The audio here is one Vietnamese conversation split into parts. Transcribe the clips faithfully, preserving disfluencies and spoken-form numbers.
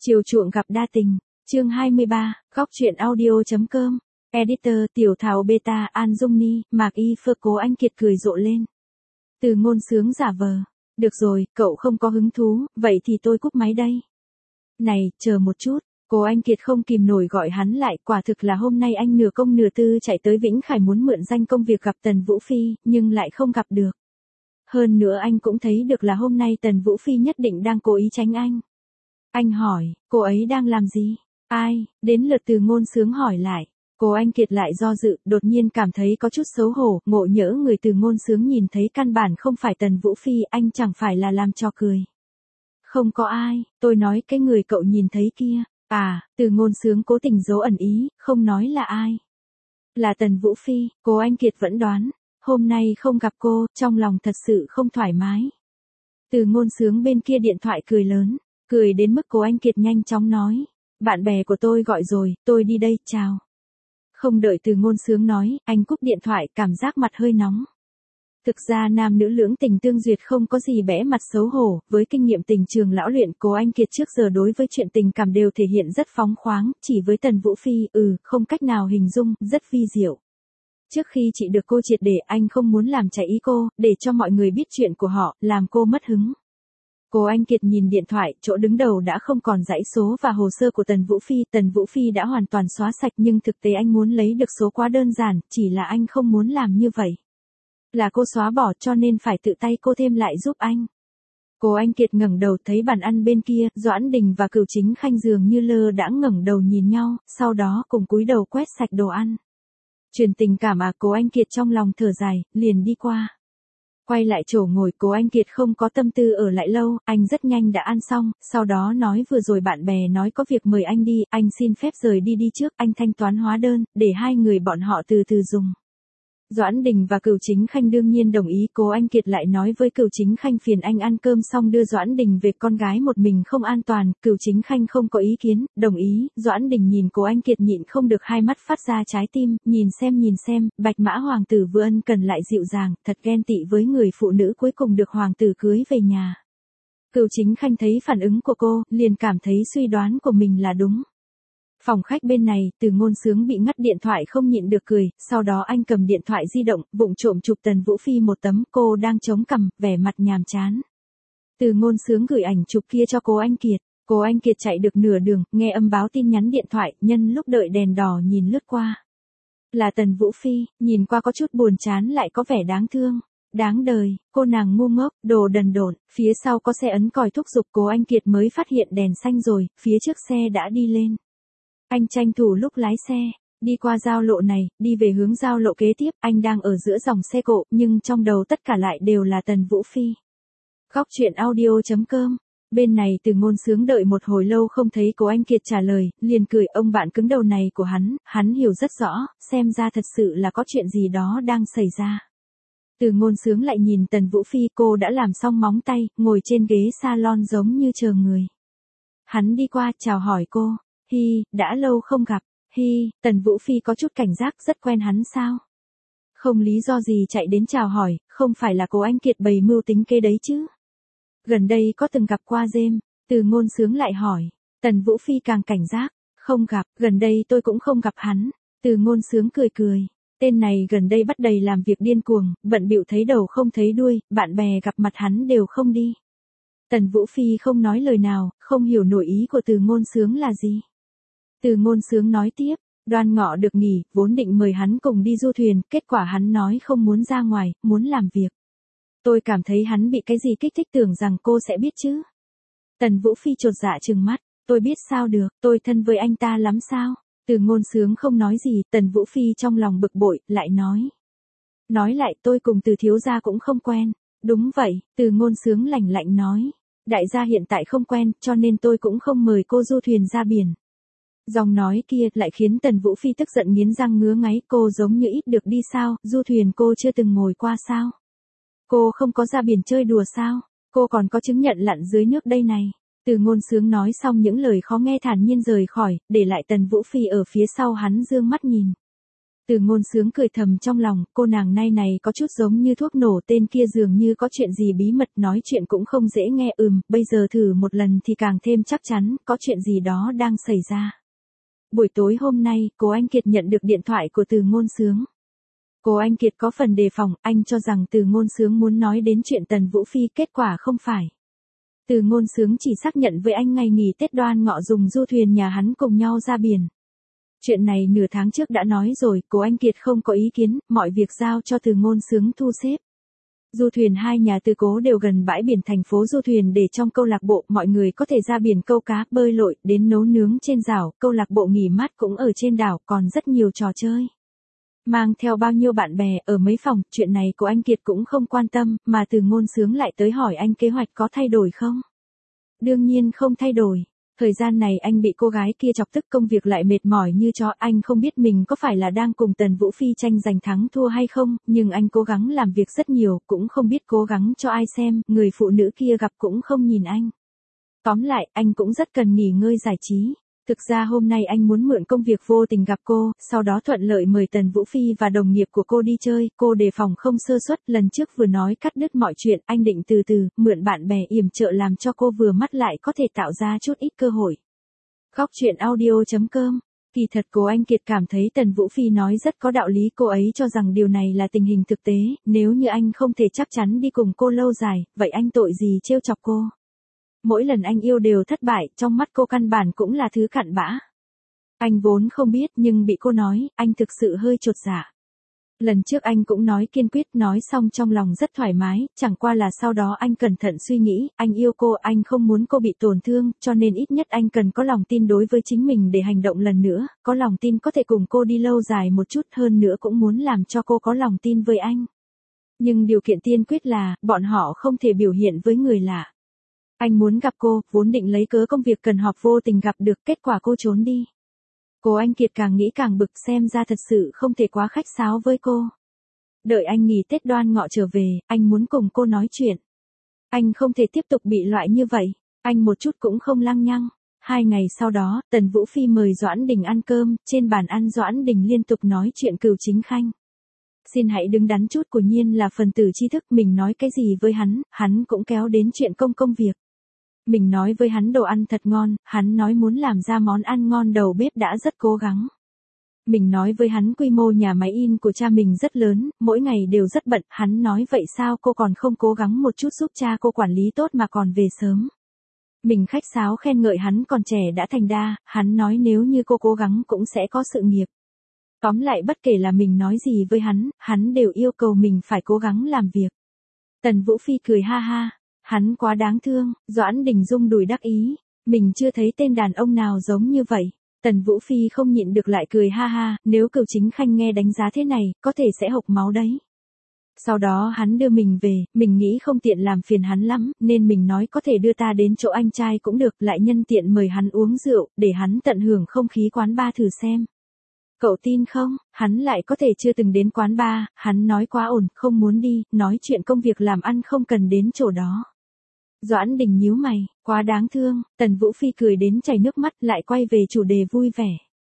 Chiều chuộng gặp đa tình, chương hai mươi ba, góc truyện audio.com, editor Tiểu Thảo Beta An Dung Ni, Mạc Y Phơ. Cố Anh Kiệt cười rộ lên. Từ Ngôn Sướng giả vờ, được rồi, cậu không có hứng thú, vậy thì tôi cúp máy đây. Này, chờ một chút, Cố Anh Kiệt không kìm nổi gọi hắn lại, quả thực là hôm nay anh nửa công nửa tư chạy tới Vĩnh Khải muốn mượn danh công việc gặp Tần Vũ Phi, nhưng lại không gặp được. Hơn nữa anh cũng thấy được là hôm nay Tần Vũ Phi nhất định đang cố ý tránh anh. Anh hỏi, cô ấy đang làm gì? Ai? Đến lượt Từ Ngôn Sướng hỏi lại. Cố Anh Kiệt lại do dự, đột nhiên cảm thấy có chút xấu hổ, ngộ nhỡ người Từ Ngôn Sướng nhìn thấy căn bản không phải Tần Vũ Phi, anh chẳng phải là làm trò cười. Không có ai, tôi nói cái người cậu nhìn thấy kia. À, Từ Ngôn Sướng cố tình giấu ẩn ý, không nói là ai. Là Tần Vũ Phi, Cố Anh Kiệt vẫn đoán. Hôm nay không gặp cô, trong lòng thật sự không thoải mái. Từ Ngôn Sướng bên kia điện thoại cười lớn, cười đến mức Cố Anh Kiệt nhanh chóng nói. Bạn bè của tôi gọi rồi, tôi đi đây, chào. Không đợi Từ Ngôn Sướng nói, anh cúp điện thoại, cảm giác mặt hơi nóng. Thực ra nam nữ lưỡng tình tương duyệt không có gì bẽ mặt xấu hổ, với kinh nghiệm tình trường lão luyện, Cố Anh Kiệt trước giờ đối với chuyện tình cảm đều thể hiện rất phóng khoáng, chỉ với Tần Vũ Phi, ừ, không cách nào hình dung, rất vi diệu. Trước khi chị được cô triệt để, anh không muốn làm trái ý cô, để cho mọi người biết chuyện của họ, làm cô mất hứng. Cố Anh Kiệt nhìn điện thoại, chỗ đứng đầu đã không còn dãy số và hồ sơ của Tần Vũ Phi. Tần Vũ Phi đã hoàn toàn xóa sạch, nhưng thực tế anh muốn lấy được số quá đơn giản, chỉ là anh không muốn làm như vậy. Là cô xóa bỏ cho nên phải tự tay cô thêm lại giúp anh. Cố Anh Kiệt ngẩng đầu thấy bàn ăn bên kia, Doãn Đình và Cửu Chính Khanh dường như lơ đãng ngẩng đầu nhìn nhau, sau đó cùng cúi đầu quét sạch đồ ăn. Truyền tình cảm à? Cố Anh Kiệt trong lòng thở dài, liền đi qua. Quay lại chỗ ngồi, Cố Anh Kiệt không có tâm tư ở lại lâu, anh rất nhanh đã ăn xong, sau đó nói vừa rồi bạn bè nói có việc mời anh đi, anh xin phép rời đi đi trước, anh thanh toán hóa đơn, để hai người bọn họ từ từ dùng. Doãn Đình và Cửu Chính Khanh đương nhiên đồng ý. Cố Anh Kiệt lại nói với Cửu Chính Khanh phiền anh ăn cơm xong đưa Doãn Đình về, con gái một mình không an toàn. Cửu Chính Khanh không có ý kiến, đồng ý. Doãn Đình nhìn Cố Anh Kiệt nhịn không được hai mắt phát ra trái tim, nhìn xem nhìn xem, Bạch Mã hoàng tử vừa ân cần lại dịu dàng, thật ghen tị với người phụ nữ cuối cùng được hoàng tử cưới về nhà. Cửu Chính Khanh thấy phản ứng của cô, liền cảm thấy suy đoán của mình là đúng. Phòng khách bên này, Từ Ngôn Sướng bị ngắt điện thoại không nhịn được cười, sau đó anh cầm điện thoại di động, vụng trộm chụp Tần Vũ Phi một tấm, cô đang chống cằm, vẻ mặt nhàm chán. Từ Ngôn Sướng gửi ảnh chụp kia cho Cố Anh Kiệt, Cố Anh Kiệt chạy được nửa đường, nghe âm báo tin nhắn điện thoại, nhân lúc đợi đèn đỏ nhìn lướt qua. Là Tần Vũ Phi, nhìn qua có chút buồn chán lại có vẻ đáng thương. Đáng đời, cô nàng ngu ngốc, đồ đần độn, phía sau có xe ấn còi thúc giục, Cố Anh Kiệt mới phát hiện đèn xanh rồi, phía trước xe đã đi lên. Anh tranh thủ lúc lái xe, đi qua giao lộ này, đi về hướng giao lộ kế tiếp, anh đang ở giữa dòng xe cộ, nhưng trong đầu tất cả lại đều là Tần Vũ Phi. Góc truyện audio.com, bên này Từ Ngôn Sướng đợi một hồi lâu không thấy Cố Anh Kiệt trả lời, liền cười, ông bạn cứng đầu này của hắn, hắn hiểu rất rõ, xem ra thật sự là có chuyện gì đó đang xảy ra. Từ Ngôn Sướng lại nhìn Tần Vũ Phi, cô đã làm xong móng tay, ngồi trên ghế salon giống như chờ người. Hắn đi qua, chào hỏi cô. Hi, đã lâu không gặp. Hi, Tần Vũ Phi có chút cảnh giác, rất quen hắn sao? Không lý do gì chạy đến chào hỏi, không phải là Cố Anh Kiệt bày mưu tính kế đấy chứ? Gần đây có từng gặp qua Dêm? Từ Ngôn Sướng lại hỏi. Tần Vũ Phi càng cảnh giác. Không gặp, gần đây tôi cũng không gặp hắn. Từ Ngôn Sướng cười cười. Tên này gần đây bắt đầy làm việc điên cuồng, bận bịu thấy đầu không thấy đuôi, bạn bè gặp mặt hắn đều không đi. Tần Vũ Phi không nói lời nào, không hiểu nổi ý của Từ Ngôn Sướng là gì. Từ Ngôn Sướng nói tiếp, Đoan Ngọ được nghỉ, vốn định mời hắn cùng đi du thuyền, kết quả hắn nói không muốn ra ngoài, muốn làm việc. Tôi cảm thấy hắn bị cái gì kích thích, tưởng rằng cô sẽ biết chứ. Tần Vũ Phi chột dạ trừng mắt, tôi biết sao được, tôi thân với anh ta lắm sao? Từ Ngôn Sướng không nói gì, Tần Vũ Phi trong lòng bực bội, lại nói. Nói lại tôi cùng Từ thiếu gia cũng không quen. Đúng vậy, Từ Ngôn Sướng lạnh lạnh nói. Đại gia hiện tại không quen, cho nên tôi cũng không mời cô du thuyền ra biển. Dòng nói kia lại khiến Tần Vũ Phi tức giận nghiến răng ngứa ngáy, cô giống như ít được đi sao, du thuyền cô chưa từng ngồi qua sao? Cô không có ra biển chơi đùa sao? Cô còn có chứng nhận lặn dưới nước đây này. Từ Ngôn Sướng nói xong những lời khó nghe thản nhiên rời khỏi, để lại Tần Vũ Phi ở phía sau hắn dương mắt nhìn. Từ Ngôn Sướng cười thầm trong lòng, cô nàng nay này có chút giống như thuốc nổ, tên kia dường như có chuyện gì bí mật, nói chuyện cũng không dễ nghe. Ừm, bây giờ thử một lần thì càng thêm chắc chắn, có chuyện gì đó đang xảy ra. Buổi tối hôm nay, Cố Anh Kiệt nhận được điện thoại của Từ Ngôn Sướng. Cố Anh Kiệt có phần đề phòng, anh cho rằng Từ Ngôn Sướng muốn nói đến chuyện Tần Vũ Phi, kết quả không phải. Từ Ngôn Sướng chỉ xác nhận với anh ngày nghỉ Tết Đoan Ngọ dùng du thuyền nhà hắn cùng nhau ra biển. Chuyện này nửa tháng trước đã nói rồi, Cố Anh Kiệt không có ý kiến, mọi việc giao cho Từ Ngôn Sướng thu xếp. Du thuyền hai nhà Từ Cố đều gần bãi biển thành phố du thuyền để trong câu lạc bộ, mọi người có thể ra biển câu cá, bơi lội, đến nấu nướng trên đảo, câu lạc bộ nghỉ mát cũng ở trên đảo, còn rất nhiều trò chơi. Mang theo bao nhiêu bạn bè, ở mấy phòng, chuyện này Cố Anh Kiệt cũng không quan tâm, mà Từ Ngôn Sướng lại tới hỏi anh kế hoạch có thay đổi không? Đương nhiên không thay đổi. Thời gian này anh bị cô gái kia chọc tức, công việc lại mệt mỏi như chó, anh không biết mình có phải là đang cùng Tần Vũ Phi tranh giành thắng thua hay không, nhưng anh cố gắng làm việc rất nhiều, cũng không biết cố gắng cho ai xem, người phụ nữ kia gặp cũng không nhìn anh. Tóm lại, anh cũng rất cần nghỉ ngơi giải trí. Thực ra hôm nay anh muốn mượn công việc vô tình gặp cô, sau đó thuận lợi mời Tần Vũ Phi và đồng nghiệp của cô đi chơi, cô đề phòng không sơ suất, lần trước vừa nói cắt đứt mọi chuyện, anh định từ từ, mượn bạn bè yểm trợ làm cho cô vừa mắt lại có thể tạo ra chút ít cơ hội. Góc truyện audio chấm com. Kỳ thật Cố Anh Kiệt cảm thấy Tần Vũ Phi nói rất có đạo lý, cô ấy cho rằng điều này là tình hình thực tế, nếu như anh không thể chắc chắn đi cùng cô lâu dài, vậy anh tội gì trêu chọc cô. Mỗi lần anh yêu đều thất bại, trong mắt cô căn bản cũng là thứ cặn bã. Anh vốn không biết nhưng bị cô nói, anh thực sự hơi chột dạ. Lần trước anh cũng nói kiên quyết, nói xong trong lòng rất thoải mái, chẳng qua là sau đó anh cẩn thận suy nghĩ, anh yêu cô, anh không muốn cô bị tổn thương, cho nên ít nhất anh cần có lòng tin đối với chính mình để hành động lần nữa, có lòng tin có thể cùng cô đi lâu dài một chút, hơn nữa cũng muốn làm cho cô có lòng tin với anh. Nhưng điều kiện tiên quyết là, bọn họ không thể biểu hiện với người lạ. Anh muốn gặp cô, vốn định lấy cớ công việc cần họp vô tình gặp được, kết quả cô trốn đi. Cố Anh Kiệt càng nghĩ càng bực, xem ra thật sự không thể quá khách sáo với cô. Đợi anh nghỉ Tết Đoan Ngọ trở về, anh muốn cùng cô nói chuyện. Anh không thể tiếp tục bị loại như vậy, anh một chút cũng không lăng nhăng. Hai ngày sau đó, Tần Vũ Phi mời Doãn Đình ăn cơm, trên bàn ăn Doãn Đình liên tục nói chuyện Cửu Chính Khanh. Xin hãy đứng đắn chút, của Nhiên là phần tử tri thức, mình nói cái gì với hắn, hắn cũng kéo đến chuyện công công việc. Mình nói với hắn đồ ăn thật ngon, hắn nói muốn làm ra món ăn ngon, đầu bếp đã rất cố gắng. Mình nói với hắn quy mô nhà máy in của cha mình rất lớn, mỗi ngày đều rất bận, hắn nói vậy sao cô còn không cố gắng một chút giúp cha cô quản lý tốt mà còn về sớm. Mình khách sáo khen ngợi hắn còn trẻ đã thành đa, hắn nói nếu như cô cố gắng cũng sẽ có sự nghiệp. Tóm lại bất kể là mình nói gì với hắn, hắn đều yêu cầu mình phải cố gắng làm việc. Tần Vũ Phi cười ha ha. Hắn quá đáng thương, Doãn Đình rung đùi đắc ý, mình chưa thấy tên đàn ông nào giống như vậy. Tần Vũ Phi không nhịn được lại cười ha ha, nếu Cửu Chính Khanh nghe đánh giá thế này, có thể sẽ hộc máu đấy. Sau đó hắn đưa mình về, mình nghĩ không tiện làm phiền hắn lắm, nên mình nói có thể đưa ta đến chỗ anh trai cũng được, lại nhân tiện mời hắn uống rượu, để hắn tận hưởng không khí quán bar thử xem. Cậu tin không, hắn lại có thể chưa từng đến quán bar, hắn nói quá ổn, không muốn đi, nói chuyện công việc làm ăn không cần đến chỗ đó. Doãn Đình nhíu mày, quá đáng thương, Tần Vũ Phi cười đến chảy nước mắt, lại quay về chủ đề vui vẻ.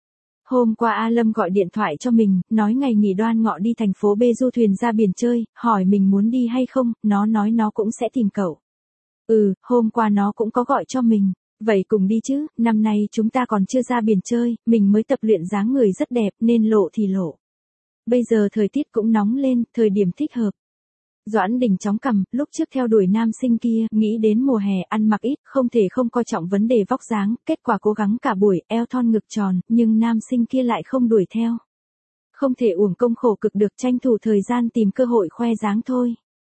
Hôm qua A Lâm gọi điện thoại cho mình, nói ngày nghỉ Đoan Ngọ đi thành phố B du thuyền ra biển chơi, hỏi mình muốn đi hay không, nó nói nó cũng sẽ tìm cậu. Ừ, hôm qua nó cũng có gọi cho mình, vậy cùng đi chứ, năm nay chúng ta còn chưa ra biển chơi, mình mới tập luyện dáng người rất đẹp nên lộ thì lộ. Bây giờ thời tiết cũng nóng lên, thời điểm thích hợp. Doãn Đình chóng cằm, lúc trước theo đuổi nam sinh kia, nghĩ đến mùa hè ăn mặc ít, không thể không coi trọng vấn đề vóc dáng, kết quả cố gắng cả buổi, eo thon ngực tròn, nhưng nam sinh kia lại không đuổi theo. Không thể uổng công khổ cực được, tranh thủ thời gian tìm cơ hội khoe dáng thôi.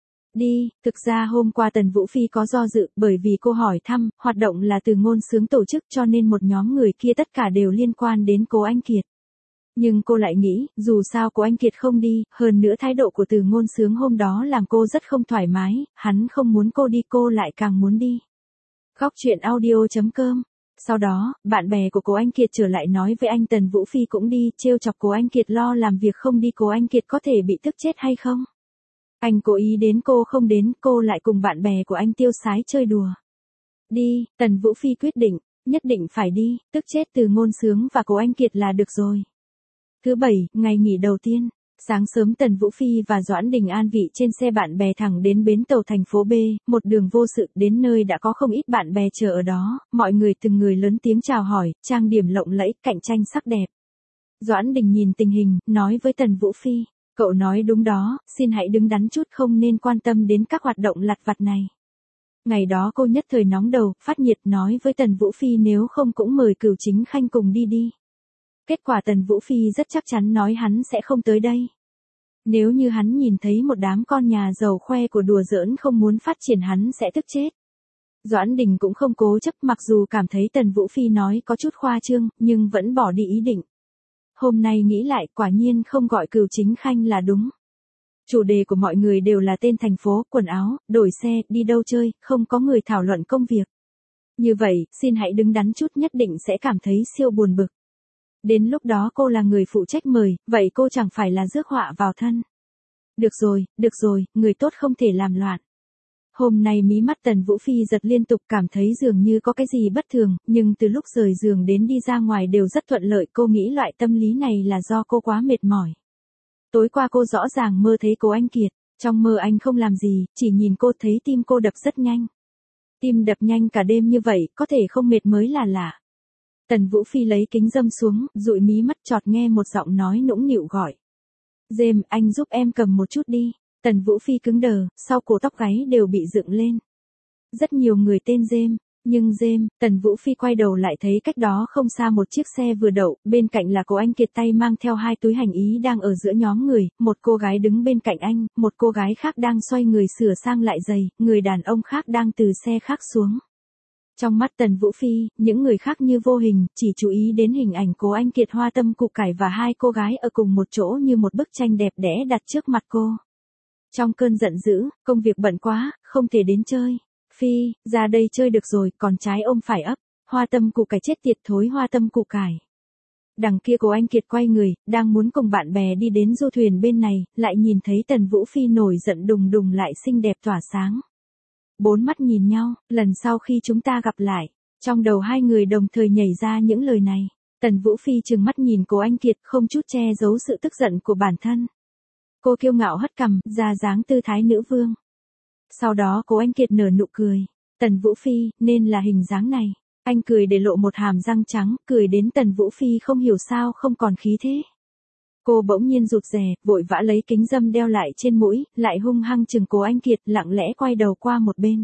Đi, thực ra hôm qua Tần Vũ Phi có do dự, bởi vì cô hỏi thăm, hoạt động là Từ Ngôn Sướng tổ chức cho nên một nhóm người kia tất cả đều liên quan đến Cố Anh Kiệt. Nhưng cô lại nghĩ, dù sao Cố Anh Kiệt không đi, hơn nữa thái độ của Từ Ngôn Sướng hôm đó làm cô rất không thoải mái, hắn không muốn cô đi cô lại càng muốn đi. Góc truyện audio chấm com. Sau đó, bạn bè của Cố Anh Kiệt trở lại nói với anh Tần Vũ Phi cũng đi, trêu chọc Cố Anh Kiệt lo làm việc không đi, Cố Anh Kiệt có thể bị tức chết hay không? Anh cố ý đến cô không đến, cô lại cùng bạn bè của anh tiêu sái chơi đùa. Đi, Tần Vũ Phi quyết định, nhất định phải đi, tức chết Từ Ngôn Sướng và Cố Anh Kiệt là được rồi. Thứ bảy, ngày nghỉ đầu tiên. Sáng sớm Tần Vũ Phi và Doãn Đình an vị trên xe bạn bè thẳng đến bến tàu thành phố B, một đường vô sự, đến nơi đã có không ít bạn bè chờ ở đó, mọi người từng người lớn tiếng chào hỏi, trang điểm lộng lẫy, cạnh tranh sắc đẹp. Doãn Đình nhìn tình hình, nói với Tần Vũ Phi, cậu nói đúng đó, xin hãy đứng đắn chút, không nên quan tâm đến các hoạt động lặt vặt này. Ngày đó cô nhất thời nóng đầu, phát nhiệt nói với Tần Vũ Phi nếu không cũng mời Cửu Chính Khanh cùng đi đi. Kết quả Tần Vũ Phi rất chắc chắn nói hắn sẽ không tới đây. Nếu như hắn nhìn thấy một đám con nhà giàu khoe của đùa giỡn không muốn phát triển hắn sẽ tức chết. Doãn Đình cũng không cố chấp, mặc dù cảm thấy Tần Vũ Phi nói có chút khoa trương, nhưng vẫn bỏ đi ý định. Hôm nay nghĩ lại, quả nhiên không gọi Cửu Chính Khanh là đúng. Chủ đề của mọi người đều là tên thành phố, quần áo, đổi xe, đi đâu chơi, không có người thảo luận công việc. Như vậy, xin hãy đứng đắn chút, nhất định sẽ cảm thấy siêu buồn bực. Đến lúc đó cô là người phụ trách mời, vậy cô chẳng phải là rước họa vào thân. Được rồi, được rồi, người tốt không thể làm loạn. Hôm nay mí mắt Tần Vũ Phi giật liên tục, cảm thấy dường như có cái gì bất thường, nhưng từ lúc rời giường đến đi ra ngoài đều rất thuận lợi, cô nghĩ loại tâm lý này là do cô quá mệt mỏi. Tối qua cô rõ ràng mơ thấy Cố Anh Kiệt, trong mơ anh không làm gì, chỉ nhìn cô thấy tim cô đập rất nhanh. Tim đập nhanh cả đêm như vậy, có thể không mệt mới là lạ. Tần Vũ Phi lấy kính râm xuống, dụi mí mắt, chọt nghe một giọng nói nũng nịu gọi. Dêm, anh giúp em cầm một chút đi. Tần Vũ Phi cứng đờ, sau cổ tóc gáy đều bị dựng lên. Rất nhiều người tên Dêm, nhưng Dêm, Tần Vũ Phi quay đầu lại thấy cách đó không xa một chiếc xe vừa đậu, bên cạnh là Cố Anh Kiệt tay mang theo hai túi hành ý đang ở giữa nhóm người, một cô gái đứng bên cạnh anh, một cô gái khác đang xoay người sửa sang lại giày, người đàn ông khác đang từ xe khác xuống. Trong mắt Tần Vũ Phi, những người khác như vô hình, chỉ chú ý đến hình ảnh Cố Anh Kiệt, hoa tâm củ cải và hai cô gái ở cùng một chỗ như một bức tranh đẹp đẽ đặt trước mặt cô. Trong cơn giận dữ, công việc bận quá, không thể đến chơi. Phi, ra đây chơi được rồi, còn trái ôm phải ấp. Hoa tâm củ cải chết tiệt thối, hoa tâm củ cải. Đằng kia Cố Anh Kiệt quay người, đang muốn cùng bạn bè đi đến du thuyền bên này, lại nhìn thấy Tần Vũ Phi nổi giận đùng đùng lại xinh đẹp tỏa sáng. Bốn mắt nhìn nhau, lần sau khi chúng ta gặp lại. Trong đầu hai người đồng thời nhảy ra những lời này. Tần Vũ Phi trừng mắt nhìn Cố Anh Kiệt, không chút che giấu sự tức giận của bản thân. Cô kiêu ngạo hất cằm, ra dáng tư thái nữ vương. Sau đó Cố Anh Kiệt nở nụ cười. Tần Vũ Phi, nên là hình dáng này. Anh cười để lộ một hàm răng trắng, cười đến Tần Vũ Phi không hiểu sao không còn khí thế. Cô bỗng nhiên rụt rè, vội vã lấy kính râm đeo lại trên mũi, lại hung hăng chừng Cố Anh Kiệt, lặng lẽ quay đầu qua một bên.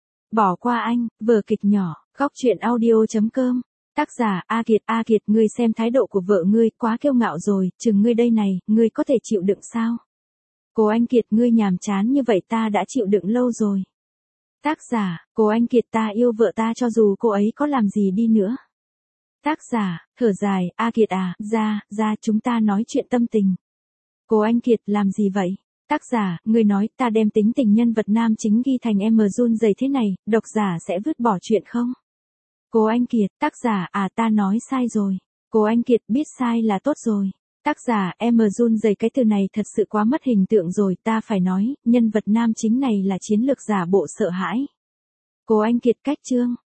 Bỏ qua anh, vở kịch nhỏ, góc truyện audio chấm com. Tác giả, A Kiệt, A Kiệt, ngươi xem thái độ của vợ ngươi, quá kiêu ngạo rồi, chừng ngươi đây này, ngươi có thể chịu đựng sao? Cố Anh Kiệt, ngươi nhàm chán như vậy ta đã chịu đựng lâu rồi. Tác giả, Cố Anh Kiệt, ta yêu vợ ta cho dù cô ấy có làm gì đi nữa. Tác giả, thở dài, A Kiệt à, ra, ra chúng ta nói chuyện tâm tình. Cố Anh Kiệt, làm gì vậy? Tác giả, người nói ta đem tính tình nhân vật nam chính ghi thành em run rẩy thế này, độc giả sẽ vứt bỏ chuyện không? Cố Anh Kiệt, tác giả, à ta nói sai rồi. Cố Anh Kiệt, biết sai là tốt rồi. Tác giả, em run rẩy cái từ này thật sự quá mất hình tượng rồi, ta phải nói, nhân vật nam chính này là chiến lược giả bộ sợ hãi. Cố Anh Kiệt, cách chương.